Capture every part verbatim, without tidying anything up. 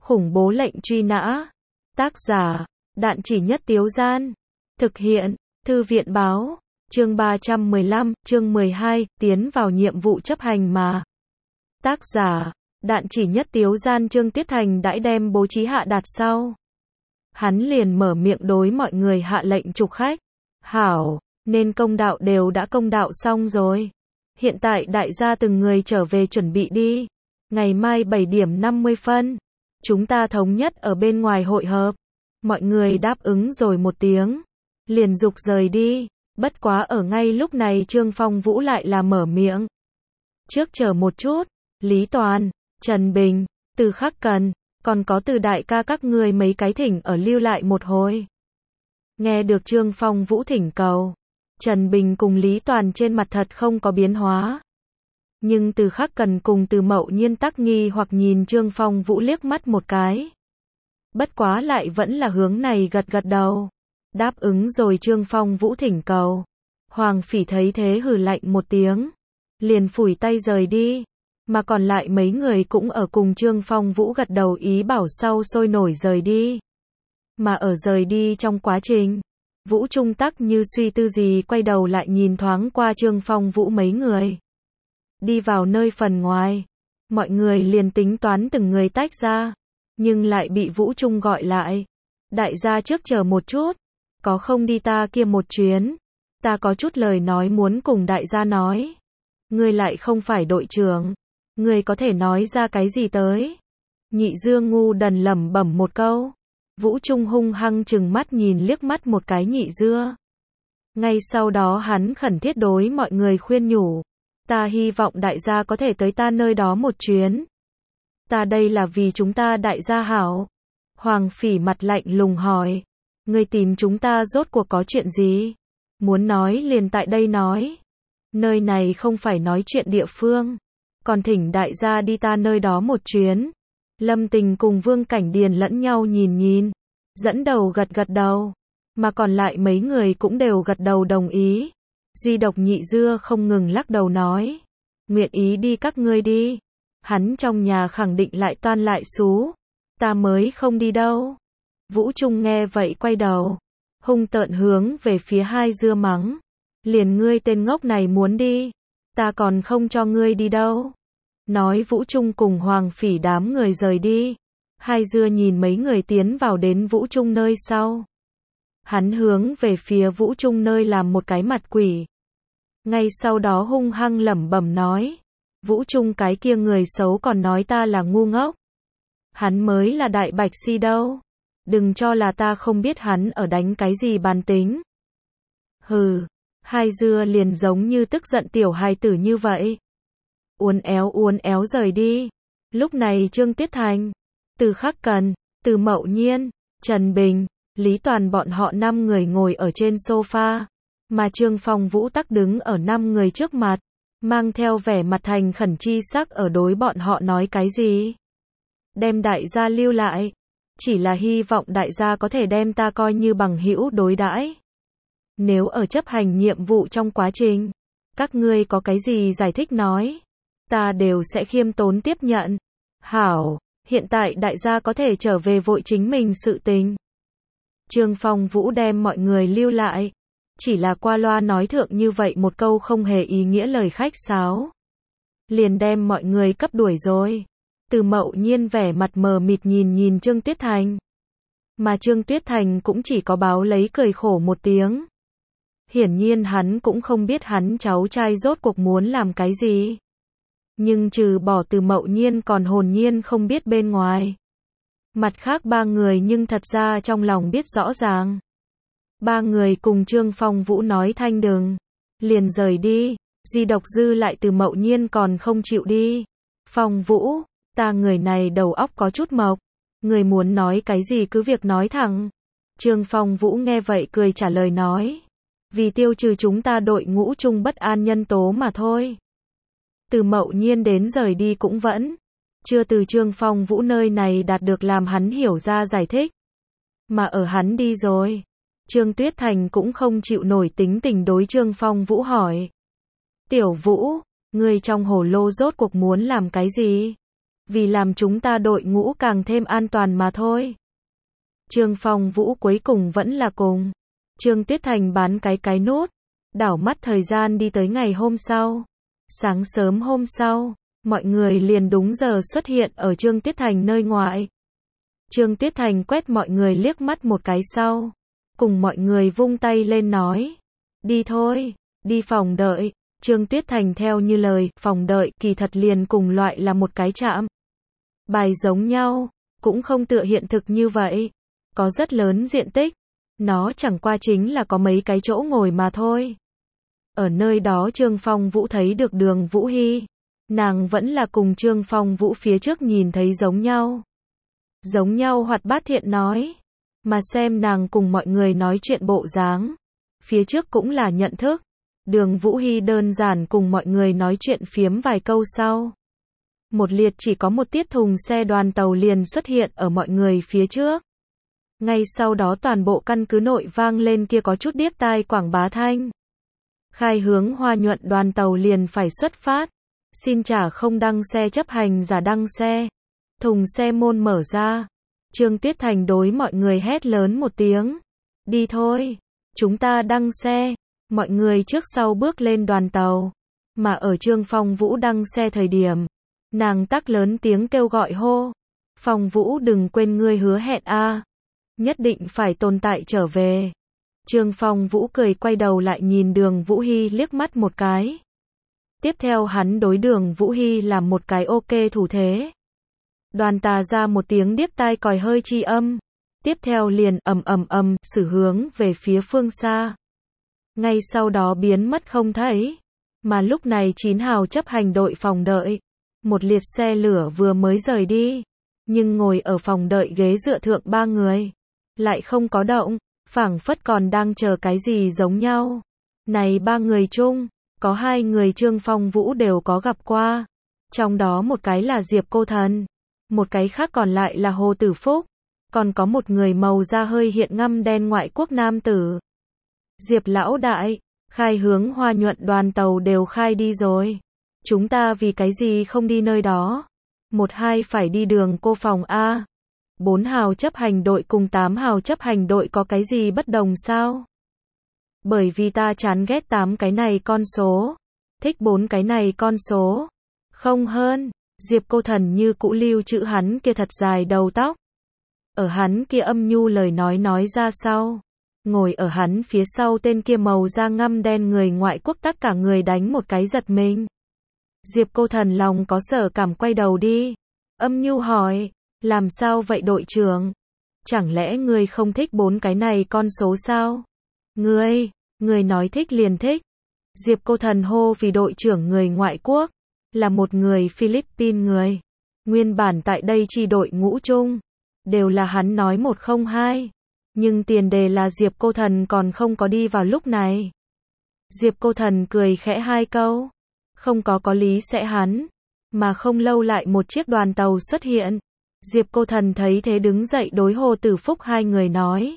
Khủng bố lệnh truy nã. Tác giả, Đạn Chỉ Nhất Tiếu Gian. Thực hiện, Thư viện báo. Chương ba trăm mười lăm, chương mười hai, tiến vào nhiệm vụ chấp hành mà. Tác giả, Đạn Chỉ Nhất Tiếu Gian. Trương Tuyết Thành đãi đem bố trí hạ đạt sau. Hắn liền mở miệng đối mọi người hạ lệnh trục khách. Hảo, nên công đạo đều đã công đạo xong rồi. Hiện tại đại gia từng người trở về chuẩn bị đi. Ngày mai bảy điểm năm mươi phân. Chúng ta thống nhất ở bên ngoài hội hợp. Mọi người đáp ứng rồi một tiếng. Liền dục rời đi. Bất quá ở ngay lúc này Trương Phong Vũ lại là mở miệng. Trước chờ một chút. Lý Toàn, Trần Bình, Từ Khắc Cần, còn có Từ đại ca các ngươi mấy cái thỉnh ở lưu lại một hồi. Nghe được Trương Phong Vũ thỉnh cầu. Trần Bình cùng Lý Toàn trên mặt thật không có biến hóa. Nhưng Từ Khắc Cần cùng Từ Mậu Nhiên tắc nghi hoặc nhìn Trương Phong Vũ liếc mắt một cái. Bất quá lại vẫn là hướng này gật gật đầu. Đáp ứng rồi Trương Phong Vũ thỉnh cầu. Hoàng Phỉ thấy thế hừ lạnh một tiếng. Liền phủi tay rời đi. Mà còn lại mấy người cũng ở cùng Trương Phong Vũ gật đầu ý bảo sau sôi nổi rời đi. Mà ở rời đi trong quá trình, Vũ Trung tắc như suy tư gì quay đầu lại nhìn thoáng qua Trương Phong Vũ mấy người. Đi vào nơi phần ngoài, mọi người liền tính toán từng người tách ra, nhưng lại bị Vũ Trung gọi lại. Đại gia trước chờ một chút, có không đi ta kia một chuyến, ta có chút lời nói muốn cùng đại gia nói. Ngươi lại không phải đội trưởng, ngươi có thể nói ra cái gì tới? Nhị Dương ngu đần lẩm bẩm một câu. Vũ Trung hung hăng chừng mắt nhìn liếc mắt một cái Nhị Dưa. Ngay sau đó hắn khẩn thiết đối mọi người khuyên nhủ. Ta hy vọng đại gia có thể tới ta nơi đó một chuyến. Ta đây là vì chúng ta đại gia hảo. Hoàng Phỉ mặt lạnh lùng hỏi. Ngươi tìm chúng ta rốt cuộc có chuyện gì? Muốn nói liền tại đây nói. Nơi này không phải nói chuyện địa phương. Còn thỉnh đại gia đi ta nơi đó một chuyến. Lâm Tình cùng Vương Cảnh Điền lẫn nhau nhìn nhìn. Dẫn đầu gật gật đầu. Mà còn lại mấy người cũng đều gật đầu đồng ý. Duy độc Nhị Dưa không ngừng lắc đầu nói. Nguyện ý đi các ngươi đi. Hắn trong nhà khẳng định lại toan lại xú. Ta mới không đi đâu. Vũ Trung nghe vậy quay đầu. Hung tợn hướng về phía Hai Dưa mắng. Liền ngươi tên ngốc này muốn đi. Ta còn không cho ngươi đi đâu. Nói Vũ Trung cùng Hoàng Phỉ đám người rời đi. Hai Dưa nhìn mấy người tiến vào đến Vũ Trung nơi sau. Hắn hướng về phía Vũ Trung nơi làm một cái mặt quỷ. Ngay sau đó hung hăng lẩm bẩm nói. Vũ Trung cái kia người xấu còn nói ta là ngu ngốc. Hắn mới là đại bạch si đâu. Đừng cho là ta không biết hắn ở đánh cái gì bàn tính. Hừ, Hai Dưa liền giống như tức giận tiểu hài tử như vậy. Uốn éo uốn éo rời đi. Lúc này Trương Tuyết Thành, Từ Khắc Cần, Từ Mậu Nhiên, Trần Bình, Lý Toàn bọn họ năm người ngồi ở trên sofa, mà Trương Phong Vũ tắc đứng ở năm người trước mặt, mang theo vẻ mặt thành khẩn chi sắc ở đối bọn họ nói cái gì. Đem đại gia lưu lại, chỉ là hy vọng đại gia có thể đem ta coi như bằng hữu đối đãi. Nếu ở chấp hành nhiệm vụ trong quá trình, các ngươi có cái gì giải thích nói, ta đều sẽ khiêm tốn tiếp nhận. Hảo, hiện tại đại gia có thể trở về vội chính mình sự tình. Trương Phong Vũ đem mọi người lưu lại. Chỉ là qua loa nói thượng như vậy một câu không hề ý nghĩa lời khách sáo. Liền đem mọi người cấp đuổi rồi. Từ Mậu Nhiên vẻ mặt mờ mịt nhìn nhìn Trương Tuyết Thành. Mà Trương Tuyết Thành cũng chỉ có báo lấy cười khổ một tiếng. Hiển nhiên hắn cũng không biết hắn cháu trai rốt cuộc muốn làm cái gì. Nhưng trừ bỏ Từ Mậu Nhiên còn hồn nhiên không biết bên ngoài. Mặt khác ba người nhưng thật ra trong lòng biết rõ ràng. Ba người cùng Trương Phong Vũ nói thanh đừng. Liền rời đi. Duy độc dư lại Từ Mậu Nhiên còn không chịu đi. Phong Vũ, ta người này đầu óc có chút mộc. Người muốn nói cái gì cứ việc nói thẳng. Trương Phong Vũ nghe vậy cười trả lời nói. Vì tiêu trừ chúng ta đội ngũ chung bất an nhân tố mà thôi. Từ Mậu Nhiên đến rời đi cũng vẫn chưa từ Trương Phong Vũ nơi này đạt được làm hắn hiểu ra giải thích. Mà ở hắn đi rồi, Trương Tuyết Thành cũng không chịu nổi tính tình đối Trương Phong Vũ hỏi. Tiểu Vũ, ngươi trong hồ lô rốt cuộc muốn làm cái gì? vì làm chúng ta đội ngũ càng thêm an toàn mà thôi. Trương Phong Vũ cuối cùng vẫn là cùng Trương Tuyết Thành bán cái cái nút, đảo mắt thời gian đi tới ngày hôm sau. Sáng sớm hôm sau, mọi người liền đúng giờ xuất hiện ở Trương Tuyết Thành nơi ngoại. Trương Tuyết Thành quét mọi người liếc mắt một cái sau, cùng mọi người vung tay lên nói, đi thôi, đi phòng đợi. Trương Tuyết Thành theo như lời, phòng đợi kỳ thật liền cùng loại là một cái trạm bài giống nhau, cũng không tựa hiện thực như vậy, có rất lớn diện tích, nó chẳng qua chính là có mấy cái chỗ ngồi mà thôi. Ở nơi đó Trương Phong Vũ thấy được Đường Vũ Hy, nàng vẫn là cùng Trương Phong Vũ phía trước nhìn thấy giống nhau. Giống nhau hoạt bát thiện nói, mà xem nàng cùng mọi người nói chuyện bộ dáng, phía trước cũng là nhận thức. Đường Vũ Hy đơn giản cùng mọi người nói chuyện phiếm vài câu sau. Một liệt chỉ có một tiết thùng xe đoàn tàu liền xuất hiện ở mọi người phía trước. Ngay sau đó toàn bộ căn cứ nội vang lên kia có chút điếc tai quảng bá thanh. Khai hướng Hoa Nhuận đoàn tàu liền phải xuất phát. Xin trả không đăng xe chấp hành giả đăng xe. Thùng xe môn mở ra. Trương Tuyết Thành đối mọi người hét lớn một tiếng. Đi thôi, chúng ta đăng xe. Mọi người trước sau bước lên đoàn tàu. Mà ở Trương Phong Vũ đăng xe thời điểm, nàng tắc lớn tiếng kêu gọi hô. Phong Vũ đừng quên ngươi hứa hẹn a, nhất định phải tồn tại trở về. Trương Phong Vũ cười quay đầu lại nhìn Đường Vũ Hy liếc mắt một cái. Tiếp theo hắn đối Đường Vũ Hy làm một cái ok thủ thế. Đoàn tà ra một tiếng điếc tai còi hơi chi âm. Tiếp theo liền ầm ầm ầm xử hướng về phía phương xa. Ngay sau đó biến mất không thấy. Mà lúc này chín hào chấp hành đội phòng đợi. Một liệt xe lửa vừa mới rời đi. Nhưng ngồi ở phòng đợi ghế dựa thượng ba người. Lại không có động. Phảng phất còn đang chờ cái gì giống nhau. Này ba người chung. Có hai người Trương Phong Vũ đều có gặp qua. Trong đó một cái là Diệp Cô Thần. Một cái khác còn lại là Hồ Tử Phúc. Còn có một người màu da hơi hiện ngăm đen ngoại quốc nam tử. Diệp lão đại, khai hướng Hoa Nhuận đoàn tàu đều khai đi rồi. Chúng ta vì cái gì không đi nơi đó? Một hai phải đi đường cô phòng A. Bốn hào chấp hành đội cùng tám hào chấp hành đội có cái gì bất đồng sao? Bởi vì ta chán ghét tám cái này con số. Thích bốn cái này con số. Không hơn, Diệp Cô Thần như cũ lưu trữ hắn kia thật dài đầu tóc. Ở hắn kia âm nhu lời nói nói ra sau. Ngồi ở hắn phía sau tên kia màu da ngăm đen người ngoại quốc tất cả người đánh một cái giật mình. Diệp Cô Thần lòng có sở cảm quay đầu đi. Âm nhu hỏi, làm sao vậy đội trưởng? Chẳng lẽ ngươi không thích bốn cái này con số sao? Ngươi, ngươi nói thích liền thích. Diệp Cô Thần hô vì đội trưởng người ngoại quốc, là một người Philippines người. Nguyên bản tại đây chi đội ngũ chung, đều là hắn nói một không hai. Nhưng tiền đề là Diệp Cô Thần còn không có đi vào lúc này. Diệp Cô Thần cười khẽ hai câu. Không có có lý sẽ hắn. Mà không lâu lại một chiếc đoàn tàu xuất hiện. Diệp Cô Thần thấy thế đứng dậy đối Hồ Tử Phúc hai người nói.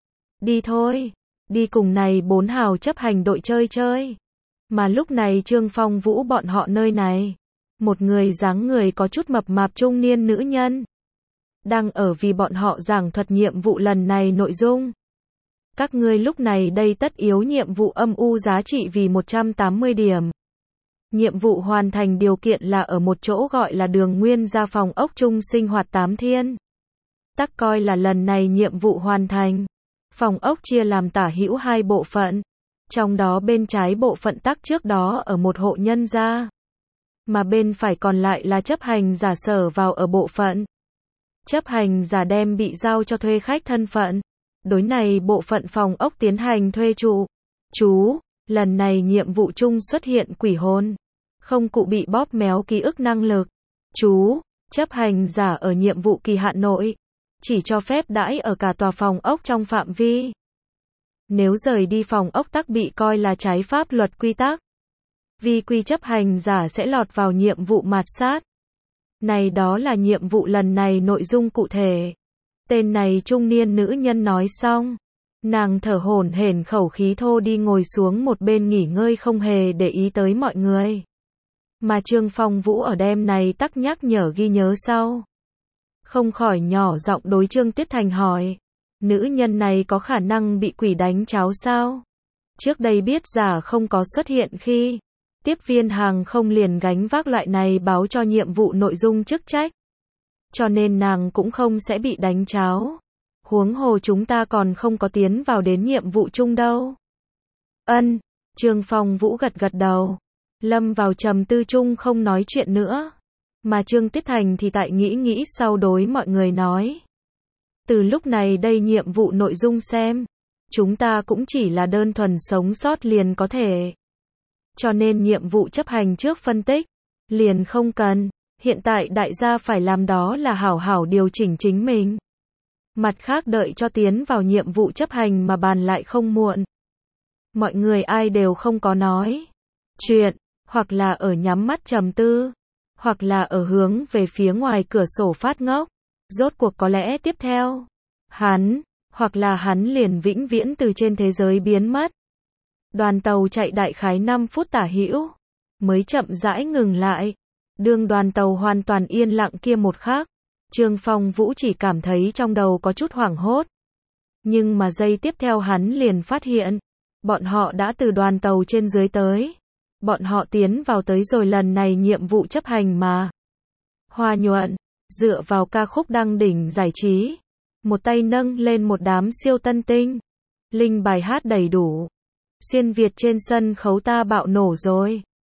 Đi thôi. Đi cùng này bốn hào chấp hành đội chơi chơi. Mà lúc này Trương Phong Vũ bọn họ nơi này. Một người dáng người có chút mập mạp trung niên nữ nhân. Đang ở vì bọn họ giảng thuật nhiệm vụ lần này nội dung. Các ngươi lúc này đây tất yếu nhiệm vụ âm u giá trị vì một trăm tám mươi điểm. Nhiệm vụ hoàn thành điều kiện là ở một chỗ gọi là Đường Nguyên Gia phòng ốc chung sinh hoạt tám thiên. Tắc coi là lần này nhiệm vụ hoàn thành. Phòng ốc chia làm tả hữu hai bộ phận. Trong đó bên trái bộ phận tắc trước đó ở một hộ nhân gia. Mà bên phải còn lại là chấp hành giả sở vào ở bộ phận. Chấp hành giả đem bị giao cho thuê khách thân phận. Đối này bộ phận phòng ốc tiến hành thuê trụ. Chú, lần này nhiệm vụ chung xuất hiện quỷ hồn. Không cụ bị bóp méo ký ức năng lực. Chú, chấp hành giả ở nhiệm vụ kỳ hạn nội. Chỉ cho phép đãi ở cả tòa phòng ốc trong phạm vi. Nếu rời đi phòng ốc tắc bị coi là trái pháp luật quy tắc. Vi quy chấp hành giả sẽ lọt vào nhiệm vụ mạt sát. Này đó là nhiệm vụ lần này nội dung cụ thể. Tên này trung niên nữ nhân nói xong. Nàng thở hổn hển khẩu khí thô đi ngồi xuống một bên nghỉ ngơi không hề để ý tới mọi người. Mà Trương Phong Vũ ở đêm này tắc nhắc nhở ghi nhớ sau. Không khỏi nhỏ giọng đối Trương Tuyết Thành hỏi. Nữ nhân này có khả năng bị quỷ đánh cháo sao? Trước đây biết giả không có xuất hiện khi tiếp viên hàng không liền gánh vác loại này báo cho nhiệm vụ nội dung chức trách. Cho nên nàng cũng không sẽ bị đánh cháo. Huống hồ chúng ta còn không có tiến vào đến nhiệm vụ chung đâu. Ân, Trương Phong Vũ gật gật đầu. Lâm vào trầm tư chung không nói chuyện nữa. Mà Trương Tuyết Thành thì tại nghĩ nghĩ sau đối mọi người nói. Từ lúc này đây nhiệm vụ nội dung xem. Chúng ta cũng chỉ là đơn thuần sống sót liền có thể. Cho nên nhiệm vụ chấp hành trước phân tích. Liền không cần. Hiện tại đại gia phải làm đó là hảo hảo điều chỉnh chính mình. Mặt khác đợi cho tiến vào nhiệm vụ chấp hành mà bàn lại không muộn. Mọi người ai đều không có nói chuyện, hoặc là ở nhắm mắt trầm tư, hoặc là ở hướng về phía ngoài cửa sổ phát ngốc. Rốt cuộc có lẽ tiếp theo, hắn, hoặc là hắn liền vĩnh viễn từ trên thế giới biến mất. Đoàn tàu chạy đại khái năm phút tả hữu, mới chậm rãi ngừng lại. Đương đoàn tàu hoàn toàn yên lặng kia một khắc, Trương Phong Vũ chỉ cảm thấy trong đầu có chút hoảng hốt. Nhưng mà giây tiếp theo hắn liền phát hiện, bọn họ đã từ đoàn tàu trên dưới tới. Bọn họ tiến vào tới rồi lần này nhiệm vụ chấp hành mà. Hoa Nhuận, dựa vào ca khúc đăng đỉnh giải trí, một tay nâng lên một đám siêu tân tinh. Linh bài hát đầy đủ. Xuyên Việt trên sân khấu ta bạo nổ rồi.